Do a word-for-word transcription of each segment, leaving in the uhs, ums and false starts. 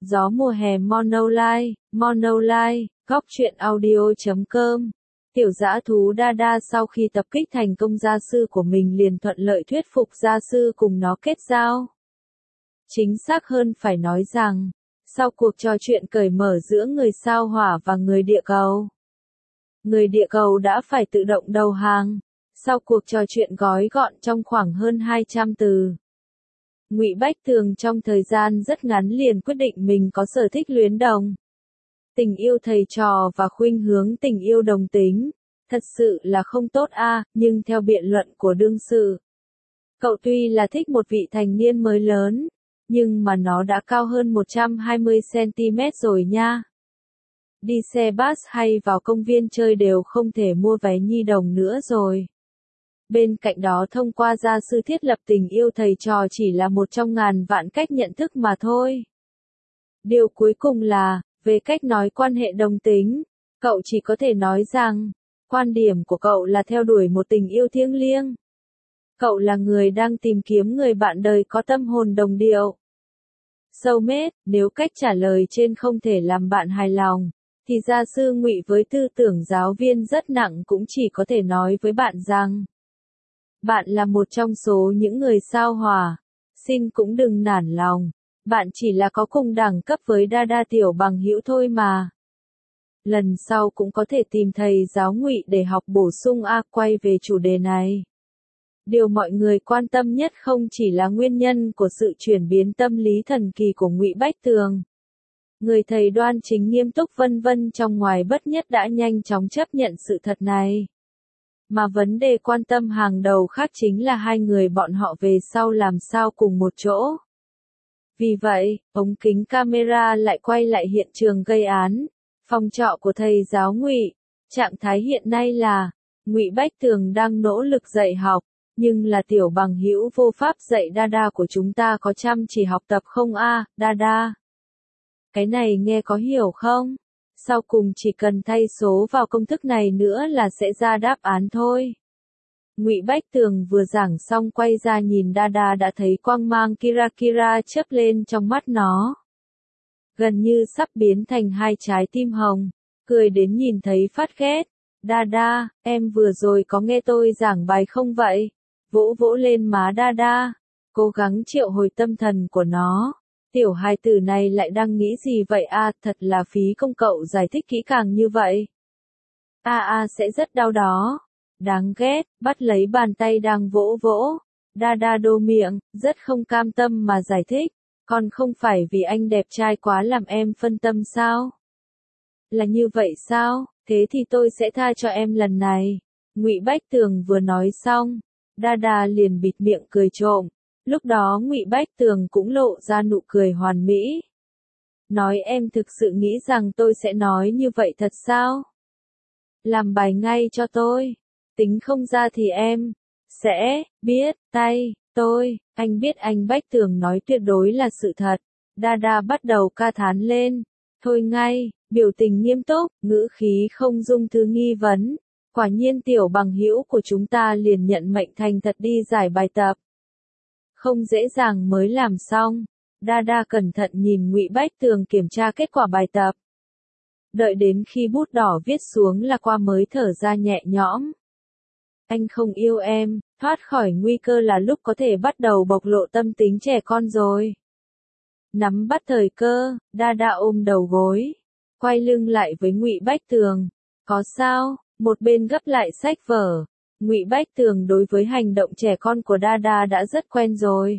Gió mùa hè Monolive, Monolive, góc truyện audio.com. Tiểu dã thú Dada sau khi tập kích thành công gia sư của mình liền thuận lợi thuyết phục gia sư cùng nó kết giao. Chính xác hơn phải nói rằng, sau cuộc trò chuyện cởi mở giữa người sao hỏa và người địa cầu, người địa cầu đã phải tự động đầu hàng. Sau cuộc trò chuyện gói gọn trong khoảng hơn hai trăm từ, Ngụy Bách Tường trong thời gian rất ngắn liền quyết định mình có sở thích luyến đồng, tình yêu thầy trò và khuynh hướng tình yêu đồng tính. Thật sự là không tốt a, nhưng theo biện luận của đương sự, cậu tuy là thích một vị thành niên mới lớn, nhưng mà nó đã cao hơn một trăm hai mươi xăng-ti-mét rồi nha. Đi xe bus hay vào công viên chơi đều không thể mua vé nhi đồng nữa rồi. Bên cạnh đó thông qua gia sư thiết lập tình yêu thầy trò chỉ là một trong ngàn vạn cách nhận thức mà thôi. Điều cuối cùng là, về cách nói quan hệ đồng tính, cậu chỉ có thể nói rằng, quan điểm của cậu là theo đuổi một tình yêu thiêng liêng. Cậu là người đang tìm kiếm người bạn đời có tâm hồn đồng điệu. Soulmate, nếu cách trả lời trên không thể làm bạn hài lòng, thì gia sư Ngụy với tư tưởng giáo viên rất nặng cũng chỉ có thể nói với bạn rằng, bạn là một trong số những người sao hỏa, xin cũng đừng nản lòng, bạn chỉ là có cùng đẳng cấp với Dada tiểu bằng hữu thôi mà. Lần sau cũng có thể tìm thầy giáo Ngụy để học bổ sung a. Quay về chủ đề này, điều mọi người quan tâm nhất không chỉ là nguyên nhân của sự chuyển biến tâm lý thần kỳ của Ngụy Bách Tường, người thầy đoan chính nghiêm túc vân vân trong ngoài bất nhất đã nhanh chóng chấp nhận sự thật này, mà vấn đề quan tâm hàng đầu khác chính là hai người bọn họ về sau làm sao cùng một chỗ. Vì vậy, ống kính camera lại quay lại hiện trường gây án, phòng trọ của thầy giáo Ngụy. Trạng thái hiện nay là, Ngụy Bách Tường đang nỗ lực dạy học, nhưng là tiểu bằng hữu vô pháp dạy Dada của chúng ta có chăm chỉ học tập không a, à, Dada? Cái này nghe có hiểu không? Sau cùng chỉ cần thay số vào công thức này nữa là sẽ ra đáp án thôi. Ngụy Bách Tường vừa giảng xong quay ra nhìn Dada đã thấy quang mang kira kira chớp lên trong mắt nó, gần như sắp biến thành hai trái tim hồng, cười đến nhìn thấy phát ghét. Dada, em vừa rồi có nghe tôi giảng bài không vậy? Vỗ vỗ lên má Dada, cố gắng triệu hồi tâm thần của nó. Tiểu hài tử này lại đang nghĩ gì vậy a, à, thật là phí công cậu giải thích kỹ càng như vậy. A a à, sẽ rất đau đó. Đáng ghét, bắt lấy bàn tay đang vỗ vỗ. Dada đô miệng, rất không cam tâm mà giải thích. Còn không phải vì anh đẹp trai quá làm em phân tâm sao? Là như vậy sao? Thế thì tôi sẽ tha cho em lần này. Ngụy Bách Tường vừa nói xong, Dada liền bịt miệng cười trộm. Lúc đó Ngụy Bách Tường cũng lộ ra nụ cười hoàn mỹ. Nói em thực sự nghĩ rằng tôi sẽ nói như vậy thật sao? Làm bài ngay cho tôi. Tính không ra thì em sẽ biết tay tôi. Anh biết anh Bách Tường nói tuyệt đối là sự thật. Dada bắt đầu ca thán lên. Thôi ngay, biểu tình nghiêm túc, ngữ khí không dung thứ nghi vấn. Quả nhiên tiểu bằng hữu của chúng ta liền nhận mệnh thành thật đi giải bài tập. Không dễ dàng mới làm xong. Dada cẩn thận nhìn Ngụy Bách Tường kiểm tra kết quả bài tập. Đợi đến khi bút đỏ viết xuống là qua mới thở ra nhẹ nhõm. Anh không yêu em, thoát khỏi nguy cơ là lúc có thể bắt đầu bộc lộ tâm tính trẻ con rồi. Nắm bắt thời cơ, Dada ôm đầu gối, quay lưng lại với Ngụy Bách Tường. Có sao? Một bên gấp lại sách vở. Ngụy Bách Tường đối với hành động trẻ con của Dada đã rất quen rồi.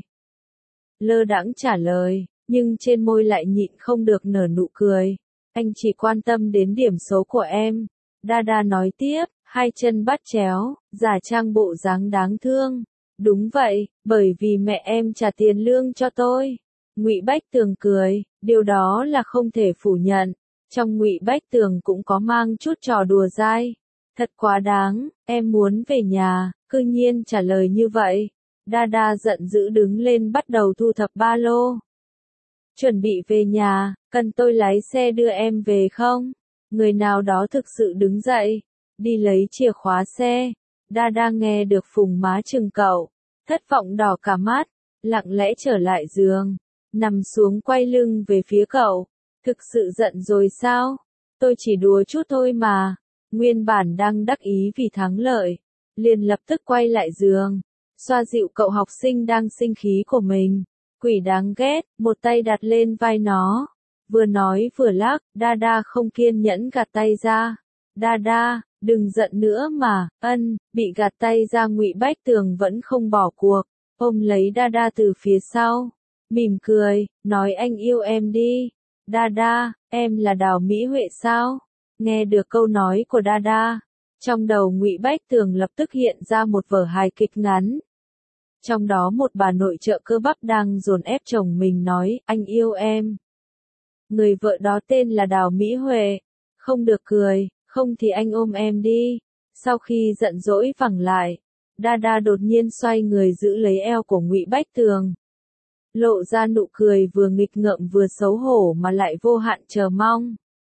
Lơ đãng trả lời, nhưng trên môi lại nhịn không được nở nụ cười. Anh chỉ quan tâm đến điểm số của em. Dada nói tiếp, hai chân bắt chéo, giả trang bộ dáng đáng thương. Đúng vậy, bởi vì mẹ em trả tiền lương cho tôi. Ngụy Bách Tường cười, điều đó là không thể phủ nhận. Trong Ngụy Bách Tường cũng có mang chút trò đùa dai. Thật quá đáng, em muốn về nhà, cư nhiên trả lời như vậy. Dada giận dữ đứng lên bắt đầu thu thập ba lô. Chuẩn bị về nhà, cần tôi lái xe đưa em về không? Người nào đó thực sự đứng dậy, đi lấy chìa khóa xe. Dada nghe được phùng má chừng cậu, thất vọng đỏ cả mắt, lặng lẽ trở lại giường. nằm xuống quay lưng về phía cậu. Thực sự giận rồi sao? Tôi chỉ đùa chút thôi mà. Nguyên bản đang đắc ý vì thắng lợi, liền lập tức quay lại giường, xoa dịu cậu học sinh đang sinh khí của mình. Quỷ đáng ghét, một tay đặt lên vai nó. Vừa nói vừa lắc, Đa không kiên nhẫn gạt tay ra. Đa, đừng giận nữa mà. Ân, bị gạt tay ra Ngụy Bách Tường vẫn không bỏ cuộc, ôm lấy Đa từ phía sau, mỉm cười, nói anh yêu em đi. Đa, em là Đào Mỹ Huệ sao? Nghe được câu nói của Đa, trong đầu Ngụy Bách Tường lập tức hiện ra một vở hài kịch ngắn. Trong đó một bà nội trợ cơ bắp đang dồn ép chồng mình nói, anh yêu em. Người vợ đó tên là Đào Mỹ Huệ. Không được cười, không thì anh ôm em đi. Sau khi giận dỗi phẳng lại, Đa đột nhiên xoay người giữ lấy eo của Ngụy Bách Tường. Lộ ra nụ cười vừa nghịch ngợm vừa xấu hổ mà lại vô hạn chờ mong.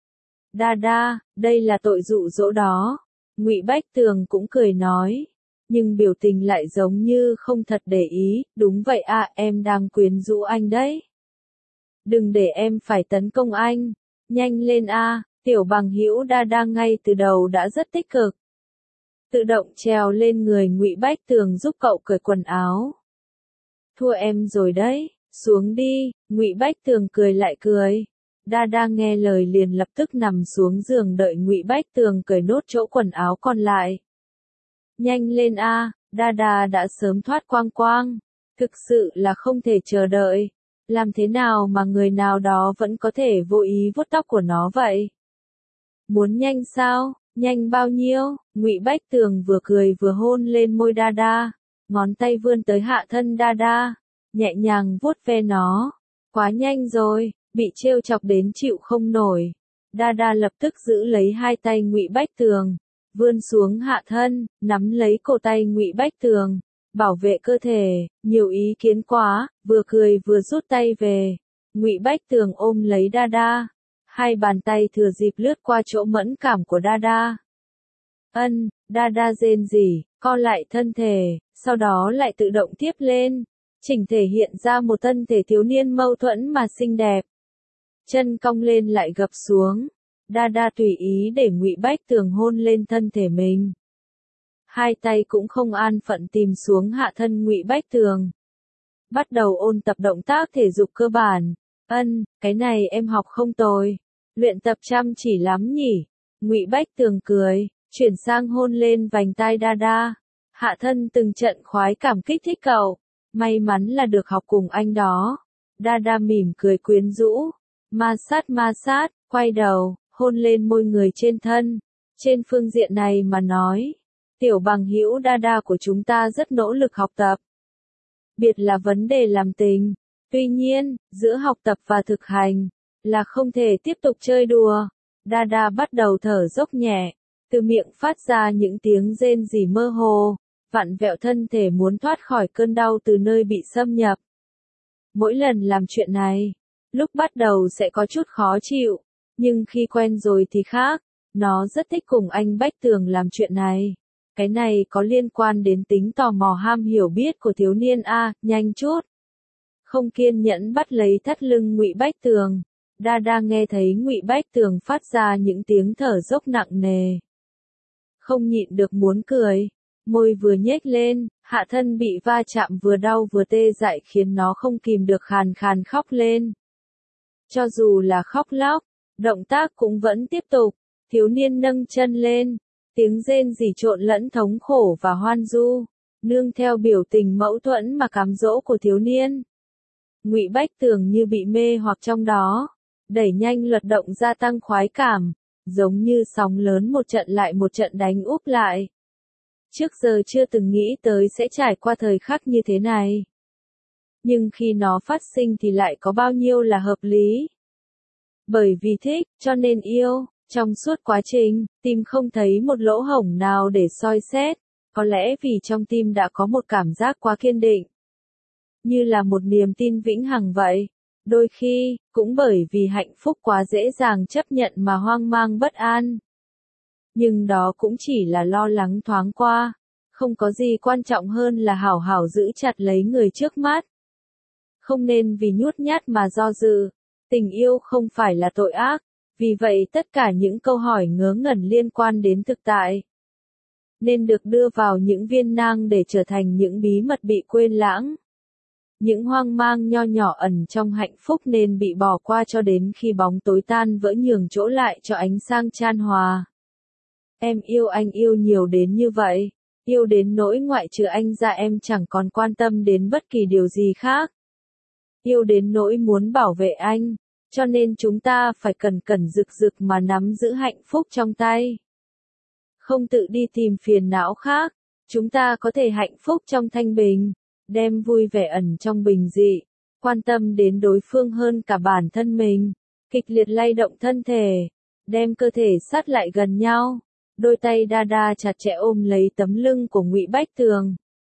Đa, đây là tội dụ dỗ đó. Ngụy Bách Tường cũng cười nói, nhưng biểu tình lại giống như không thật để ý. Đúng vậy à, em đang quyến rũ anh đấy. Đừng để em phải tấn công anh. Nhanh lên a. Tiểu bằng hữu Đa ngay từ đầu đã rất tích cực, tự động trèo lên người Ngụy Bách Tường giúp cậu cởi quần áo. Thua em rồi đấy, xuống đi. Ngụy Bách Tường cười lại cười. Đa nghe lời liền lập tức nằm xuống giường đợi Ngụy Bách Tường cởi nốt chỗ quần áo còn lại. Nhanh lên a. Đa đã sớm thoát quang quang, thực sự là không thể chờ đợi. Làm thế nào mà người nào đó vẫn có thể vô ý vuốt tóc của nó vậy? Muốn nhanh sao? Nhanh bao nhiêu? Ngụy Bách Tường vừa cười vừa hôn lên môi Đa, ngón tay vươn tới hạ thân Đa, nhẹ nhàng vuốt ve nó. Quá nhanh rồi, bị trêu chọc đến chịu không nổi. Đa lập tức giữ lấy hai tay Ngụy Bách Tường, vươn xuống hạ thân, nắm lấy cổ tay Ngụy Bách Tường, bảo vệ cơ thể. Nhiều ý kiến quá, vừa cười vừa rút tay về. Ngụy Bách Tường ôm lấy Đa, hai bàn tay thừa dịp lướt qua chỗ mẫn cảm của Đa. Ân, Đa rên rỉ, co lại thân thể, sau đó lại tự động tiếp lên, chỉnh thể hiện ra một thân thể thiếu niên mâu thuẫn mà xinh đẹp. Chân cong lên lại gập xuống, Đa tùy ý để Ngụy Bách Tường hôn lên thân thể mình. Hai tay cũng không an phận tìm xuống hạ thân Ngụy Bách Tường. Bắt đầu ôn tập động tác thể dục cơ bản. Ân, cái này em học không tồi. Luyện tập chăm chỉ lắm nhỉ. Ngụy Bách Tường cười, chuyển sang hôn lên vành tai Đa. Hạ thân từng trận khoái cảm kích thích cậu. May mắn là được học cùng anh đó. Đa mỉm cười quyến rũ. Ma sát ma sát, quay đầu, hôn lên môi người trên thân. Trên phương diện này mà nói, tiểu bằng hữu Đa của chúng ta rất nỗ lực học tập. Biệt là vấn đề làm tình. Tuy nhiên, giữa học tập và thực hành, là không thể tiếp tục chơi đùa. Đa bắt đầu thở dốc nhẹ, từ miệng phát ra những tiếng rên rỉ mơ hồ, vặn vẹo thân thể muốn thoát khỏi cơn đau từ nơi bị xâm nhập. Mỗi lần làm chuyện này, lúc bắt đầu sẽ có chút khó chịu, nhưng khi quen rồi thì khác. Nó rất thích cùng anh Bách Tường làm chuyện này. Cái này có liên quan đến tính tò mò ham hiểu biết của thiếu niên a. Nhanh chút. Không kiên nhẫn bắt lấy thắt lưng Ngụy Bách Tường. Đa nghe thấy Ngụy Bách Tường phát ra những tiếng thở dốc nặng nề, không nhịn được muốn cười. Môi vừa nhếch lên, hạ thân bị va chạm vừa đau vừa tê dại khiến nó không kìm được khàn khàn khóc lên. Cho dù là khóc lóc, động tác cũng vẫn tiếp tục. Thiếu niên nâng chân lên, tiếng rên rỉ trộn lẫn thống khổ và hoan du, nương theo biểu tình mâu thuẫn mà cám dỗ của thiếu niên. Ngụy Bách Tường như bị mê hoặc trong đó, đẩy nhanh luật động gia tăng khoái cảm, giống như sóng lớn một trận lại một trận đánh úp lại. Trước giờ chưa từng nghĩ tới sẽ trải qua thời khắc như thế này. Nhưng khi nó phát sinh thì lại có bao nhiêu là hợp lý. Bởi vì thích, cho nên yêu. Trong suốt quá trình, tim không thấy một lỗ hổng nào để soi xét. Có lẽ vì trong tim đã có một cảm giác quá kiên định, như là một niềm tin vĩnh hằng vậy. Đôi khi, cũng bởi vì hạnh phúc quá dễ dàng chấp nhận mà hoang mang bất an. Nhưng đó cũng chỉ là lo lắng thoáng qua. Không có gì quan trọng hơn là hảo hảo giữ chặt lấy người trước mắt. Không nên vì nhút nhát mà do dự. Tình yêu không phải là tội ác. Vì vậy tất cả những câu hỏi ngớ ngẩn liên quan đến thực tại nên được đưa vào những viên nang để trở thành những bí mật bị quên lãng. Những hoang mang nho nhỏ ẩn trong hạnh phúc nên bị bỏ qua cho đến khi bóng tối tan vỡ nhường chỗ lại cho ánh sáng chan hòa. Em yêu anh yêu nhiều đến như vậy. Yêu đến nỗi ngoại trừ anh ra em chẳng còn quan tâm đến bất kỳ điều gì khác. Yêu đến nỗi muốn bảo vệ anh. Cho nên chúng ta phải cẩn cẩn rực rực mà nắm giữ hạnh phúc trong tay. Không tự đi tìm phiền não khác. Chúng ta có thể hạnh phúc trong thanh bình. Đem vui vẻ ẩn trong bình dị. Quan tâm đến đối phương hơn cả bản thân mình. Kịch liệt lay động thân thể. Đem cơ thể sát lại gần nhau. Đôi tay đa đa chặt chẽ ôm lấy tấm lưng của Ngụy Bách Tường.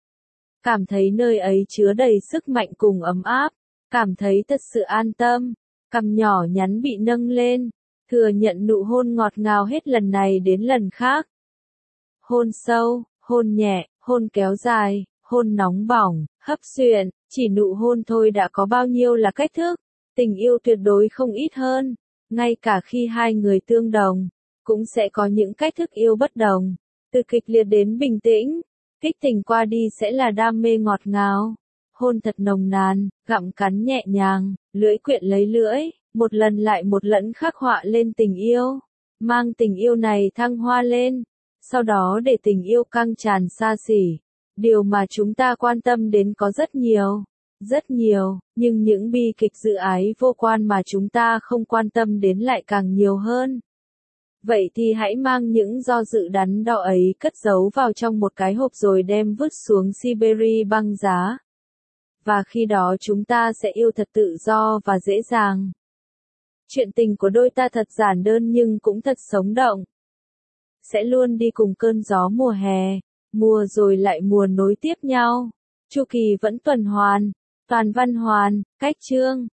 Cảm thấy nơi ấy chứa đầy sức mạnh cùng ấm áp. Cảm thấy thật sự an tâm. Cằm nhỏ nhắn bị nâng lên. Thừa nhận nụ hôn ngọt ngào hết lần này đến lần khác. Hôn sâu, hôn nhẹ, hôn kéo dài, hôn nóng bỏng, hấp xuyện, chỉ nụ hôn thôi đã có bao nhiêu là cách thức. Tình yêu tuyệt đối không ít hơn. Ngay cả khi hai người tương đồng, cũng sẽ có những cách thức yêu bất đồng. Từ kịch liệt đến bình tĩnh, kích tình qua đi sẽ là đam mê ngọt ngào. Hôn thật nồng nàn, gặm cắn nhẹ nhàng, lưỡi quyện lấy lưỡi, một lần lại một lần khắc họa lên tình yêu. Mang tình yêu này thăng hoa lên, sau đó để tình yêu căng tràn xa xỉ. Điều mà chúng ta quan tâm đến có rất nhiều, rất nhiều, nhưng những bi kịch dự ái vô quan mà chúng ta không quan tâm đến lại càng nhiều hơn. Vậy thì hãy mang những do dự đắn đo ấy cất giấu vào trong một cái hộp rồi đem vứt xuống Siberia băng giá. Và khi đó chúng ta sẽ yêu thật tự do và dễ dàng. Chuyện tình của đôi ta thật giản đơn nhưng cũng thật sống động. Sẽ luôn đi cùng cơn gió mùa hè, mùa rồi lại mùa nối tiếp nhau. Chu kỳ vẫn tuần hoàn, toàn văn hoàn, cách chương.